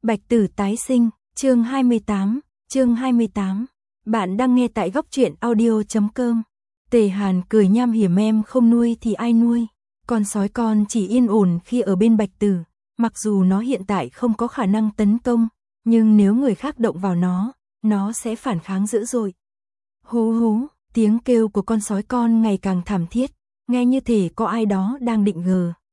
Bạch Tử tái sinh, chương 28. Bạn đang nghe tại góc truyện audio.com. Tề Hàn cười nham hiểm, em không nuôi thì ai nuôi? Con sói con chỉ yên ổn khi ở bên Bạch Tử, mặc dù nó hiện tại không có khả năng tấn công, nhưng nếu người khác động vào nó sẽ phản kháng dữ dội. Hú hú, tiếng kêu của con sói con ngày càng thảm thiết, nghe như thể có ai đó đang định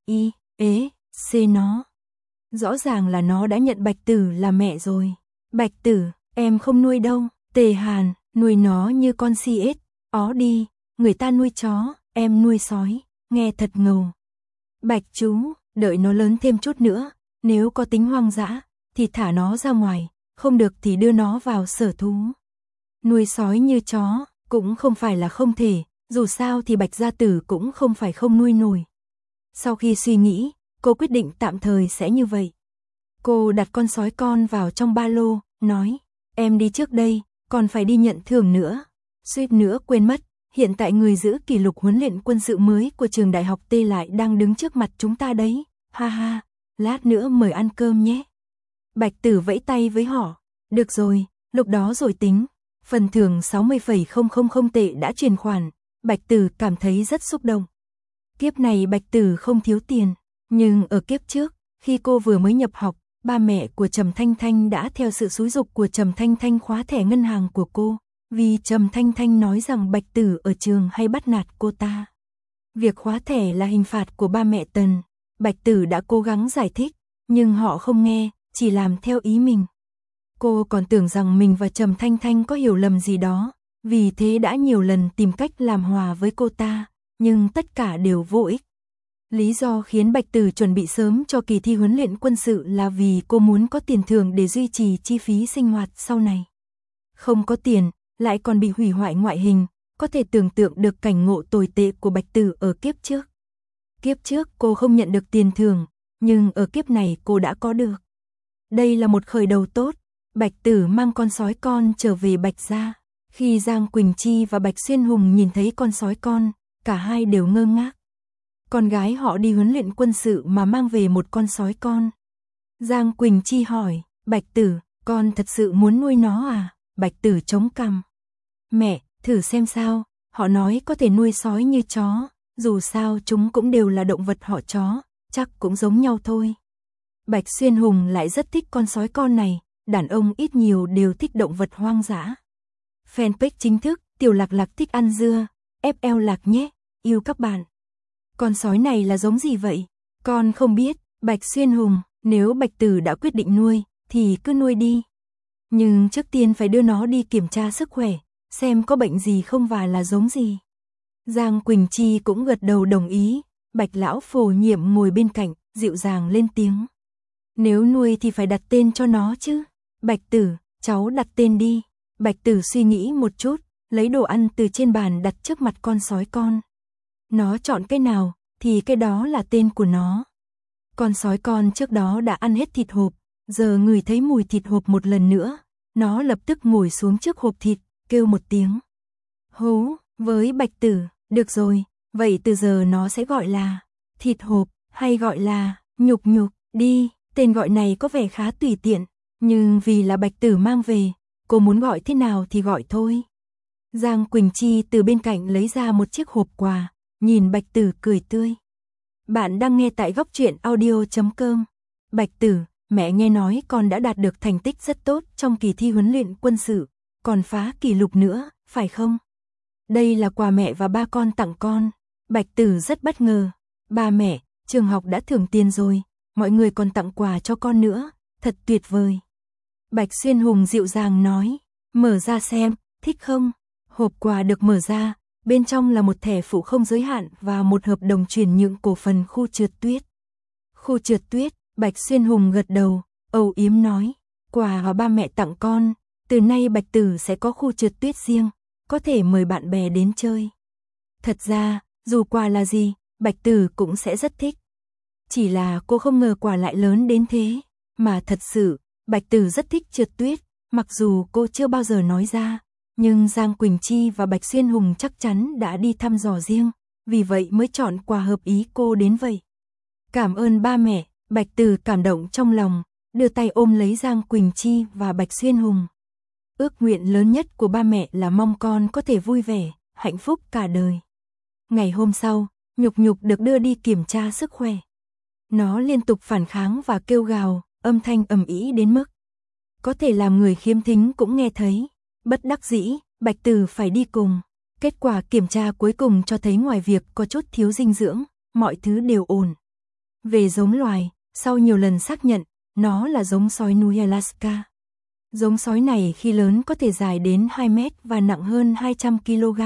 c nó. Rõ ràng là nó đã nhận Bạch Tử là mẹ rồi. Bạch Tử, em không nuôi đâu. Tề Hàn, nuôi nó như con si ếch. Ó đi, người ta nuôi chó, em nuôi sói, nghe thật ngầu. Bạch chú, đợi nó lớn thêm chút nữa, nếu có tính hoang dã, thì thả nó ra ngoài, không được thì đưa nó vào sở thú. Nuôi sói như chó, cũng không phải là không thể, dù sao thì Bạch gia tử cũng không phải không nuôi nổi. Sau khi suy nghĩ, cô quyết định tạm thời sẽ như vậy. Cô đặt con sói con vào trong ba lô, nói, em đi trước đây, còn phải đi nhận thưởng nữa. Suýt nữa quên mất, hiện tại người giữ kỷ lục huấn luyện quân sự mới của trường đại học T lại đang đứng trước mặt chúng ta đấy, ha ha, lát nữa mời ăn cơm nhé. Bạch Tử vẫy tay với họ, được rồi, lúc đó rồi tính. Phần thưởng 60,000 tệ đã chuyển khoản, Bạch Tử cảm thấy rất xúc động. Kiếp này Bạch Tử không thiếu tiền, nhưng ở kiếp trước, khi cô vừa mới nhập học, ba mẹ của Trầm Thanh Thanh đã theo sự xúi giục của Trầm Thanh Thanh khóa thẻ ngân hàng của cô, vì Trầm Thanh Thanh nói rằng Bạch Tử ở trường hay bắt nạt cô ta. Việc khóa thẻ là hình phạt của ba mẹ Tần, Bạch Tử đã cố gắng giải thích, nhưng họ không nghe, chỉ làm theo ý mình. Cô còn tưởng rằng mình và Trầm Thanh Thanh có hiểu lầm gì đó, vì thế đã nhiều lần tìm cách làm hòa với cô ta, nhưng tất cả đều vô ích. Lý do khiến Bạch Tử chuẩn bị sớm cho kỳ thi huấn luyện quân sự là vì cô muốn có tiền thưởng để duy trì chi phí sinh hoạt sau này. Không có tiền, lại còn bị hủy hoại ngoại hình, có thể tưởng tượng được cảnh ngộ tồi tệ của Bạch Tử ở kiếp trước. Kiếp trước cô không nhận được tiền thưởng, nhưng ở kiếp này cô đã có được. Đây là một khởi đầu tốt. Bạch Tử mang con sói con trở về Bạch gia. Khi Giang Quỳnh Chi và Bạch Xuyên Hùng nhìn thấy con sói con, cả hai đều ngơ ngác. Con gái họ đi huấn luyện quân sự mà mang về một con sói con. Giang Quỳnh Chi hỏi, Bạch Tử, con thật sự muốn nuôi nó à? Bạch Tử chống cằm. Mẹ, thử xem sao, họ nói có thể nuôi sói như chó, dù sao chúng cũng đều là động vật họ chó, chắc cũng giống nhau thôi. Bạch Xuyên Hùng lại rất thích con sói con này, đàn ông ít nhiều đều thích động vật hoang dã. Fanpage chính thức, Tiểu Lạc Lạc thích ăn dưa, FL Lạc nhé, yêu các bạn. Con sói này là giống gì vậy? Con không biết, Bạch Xuyên Hùng, nếu Bạch Tử đã quyết định nuôi, thì cứ nuôi đi. Nhưng trước tiên phải đưa nó đi kiểm tra sức khỏe, xem có bệnh gì không và là giống gì. Giang Quỳnh Chi cũng gật đầu đồng ý, Bạch Lão Phổ Nhiệm ngồi bên cạnh, dịu dàng lên tiếng. Nếu nuôi thì phải đặt tên cho nó chứ. Bạch Tử, cháu đặt tên đi. Bạch Tử suy nghĩ một chút, lấy đồ ăn từ trên bàn đặt trước mặt con sói con. Nó chọn cái nào, thì cái đó là tên của nó. Con sói con trước đó đã ăn hết thịt hộp, giờ ngửi thấy mùi thịt hộp một lần nữa, nó lập tức ngồi xuống trước hộp thịt, kêu một tiếng. Hú, với Bạch Tử, được rồi, vậy từ giờ nó sẽ gọi là thịt hộp, hay gọi là nhục nhục, đi, tên gọi này có vẻ khá tùy tiện, nhưng vì là Bạch Tử mang về, cô muốn gọi thế nào thì gọi thôi. Giang Quỳnh Chi từ bên cạnh lấy ra một chiếc hộp quà, nhìn Bạch Tử cười tươi. Bạn đang nghe tại góc truyện audio.com. Bạch Tử, mẹ nghe nói con đã đạt được thành tích rất tốt trong kỳ thi huấn luyện quân sự, còn phá kỷ lục nữa, phải không? Đây là quà mẹ và ba con tặng con. Bạch Tử rất bất ngờ. Ba mẹ, trường học đã thưởng tiền rồi, mọi người còn tặng quà cho con nữa, thật tuyệt vời. Bạch Xuyên Hùng dịu dàng nói, mở ra xem, thích không? Hộp quà được mở ra, bên trong là một thẻ phụ không giới hạn và một hợp đồng chuyển nhượng cổ phần khu trượt tuyết. Khu trượt tuyết, Bạch Xuyên Hùng gật đầu, âu yếm nói, quà và ba mẹ tặng con, từ nay Bạch Tử sẽ có khu trượt tuyết riêng, có thể mời bạn bè đến chơi. Thật ra, dù quà là gì, Bạch Tử cũng sẽ rất thích. Chỉ là cô không ngờ quà lại lớn đến thế, mà thật sự, Bạch Tử rất thích trượt tuyết, mặc dù cô chưa bao giờ nói ra, nhưng Giang Quỳnh Chi và Bạch Xuyên Hùng chắc chắn đã đi thăm dò riêng, vì vậy mới chọn quà hợp ý cô đến vậy. Cảm ơn ba mẹ, Bạch Tử cảm động trong lòng, đưa tay ôm lấy Giang Quỳnh Chi và Bạch Xuyên Hùng. Ước nguyện lớn nhất của ba mẹ là mong con có thể vui vẻ, hạnh phúc cả đời. Ngày hôm sau, Nhục Nhục được đưa đi kiểm tra sức khỏe. Nó liên tục phản kháng và kêu gào, âm thanh ầm ĩ đến mức có thể làm người khiếm thính cũng nghe thấy. Bất đắc dĩ, Bạch Tử phải đi cùng. Kết quả kiểm tra cuối cùng cho thấy ngoài việc có chút thiếu dinh dưỡng, mọi thứ đều ổn. Về giống loài, sau nhiều lần xác nhận, nó là giống sói núi Alaska. Giống sói này khi lớn có thể dài đến 2 mét và nặng hơn 200 kg.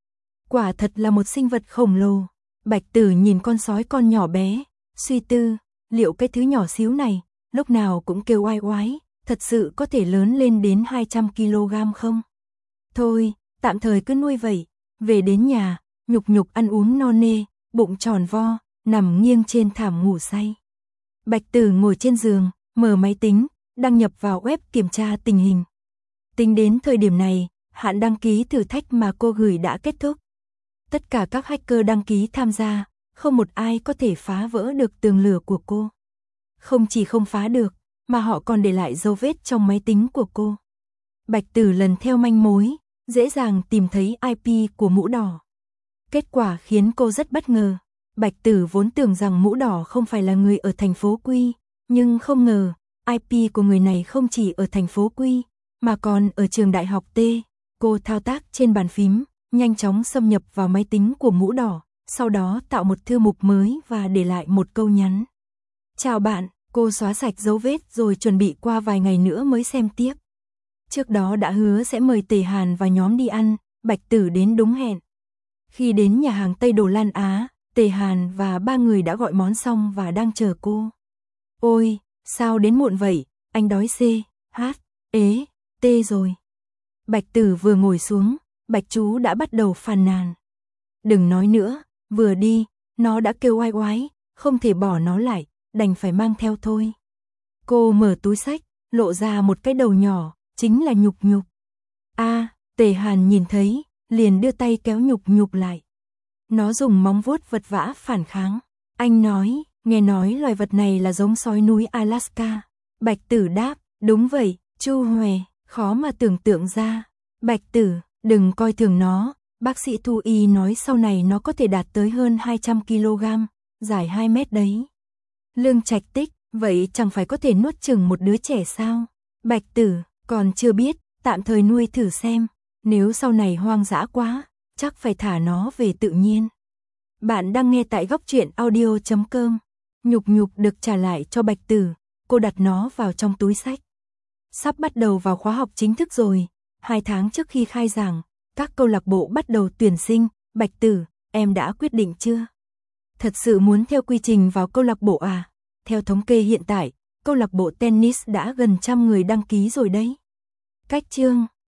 Quả thật là một sinh vật khổng lồ. Bạch Tử nhìn con sói con nhỏ bé, suy tư, liệu cái thứ nhỏ xíu này, lúc nào cũng kêu oai oái, thật sự có thể lớn lên đến 200 kg không? Thôi, tạm thời cứ nuôi vậy. Về đến nhà, Nhục Nhục ăn uống no nê, bụng tròn vo, nằm nghiêng trên thảm ngủ say. Bạch Tử ngồi trên giường, mở máy tính, đăng nhập vào web kiểm tra tình hình. Tính đến thời điểm này, hạn đăng ký thử thách mà cô gửi đã kết thúc. Tất cả các hacker đăng ký tham gia, không một ai có thể phá vỡ được tường lửa của cô. Không chỉ không phá được, mà họ còn để lại dấu vết trong máy tính của cô. Bạch Tử lần theo manh mối, dễ dàng tìm thấy IP của Mũ Đỏ. Kết quả khiến cô rất bất ngờ. Bạch Tử vốn tưởng rằng Mũ Đỏ không phải là người ở thành phố Quy, nhưng không ngờ, IP của người này không chỉ ở thành phố Quy, mà còn ở trường đại học T. Cô thao tác trên bàn phím, nhanh chóng xâm nhập vào máy tính của Mũ Đỏ, sau đó tạo một thư mục mới và để lại một câu nhắn. Chào bạn, cô xóa sạch dấu vết rồi chuẩn bị qua vài ngày nữa mới xem tiếp. Trước đó đã hứa sẽ mời Tề Hàn và nhóm đi ăn, Bạch Tử đến đúng hẹn. Khi đến nhà hàng Tây Đồ Lan Á, Tề Hàn và 3 người đã gọi món xong và đang chờ cô. Ôi, sao đến muộn vậy, anh đói C, H, ế, T rồi. Bạch Tử vừa ngồi xuống, Bạch chú đã bắt đầu phàn nàn. Đừng nói nữa, vừa đi, nó đã kêu oai oái, không thể bỏ nó lại, đành phải mang theo thôi. Cô mở túi xách, lộ ra một cái đầu nhỏ, chính là Nhục Nhục. Tề Hàn nhìn thấy, liền đưa tay kéo Nhục Nhục lại. Nó dùng móng vuốt vật vã phản kháng. Anh nói, nghe nói loài vật này là giống sói núi Alaska. Bạch Tử đáp, đúng vậy, Chu Huệ, khó mà tưởng tượng ra. Bạch Tử, đừng coi thường nó, bác sĩ thú y nói sau này nó có thể đạt tới hơn 200 kg, dài 2 mét đấy. Lương Trạch Tích, vậy chẳng phải có thể nuốt chửng một đứa trẻ sao? Bạch Tử, còn chưa biết, tạm thời nuôi thử xem, nếu sau này hoang dã quá, chắc phải thả nó về tự nhiên. Bạn đang nghe tại Góc Truyện Audio.com. Nhục Nhục được trả lại cho Bạch Tử, cô đặt nó vào trong túi xách. Sắp bắt đầu vào khóa học chính thức rồi, 2 tháng trước khi khai giảng, các câu lạc bộ bắt đầu tuyển sinh. Bạch Tử, em đã quyết định chưa? Thật sự muốn theo quy trình vào câu lạc bộ à? Theo thống kê hiện tại, câu lạc bộ tennis đã gần 100 người đăng ký rồi đấy. Cách chương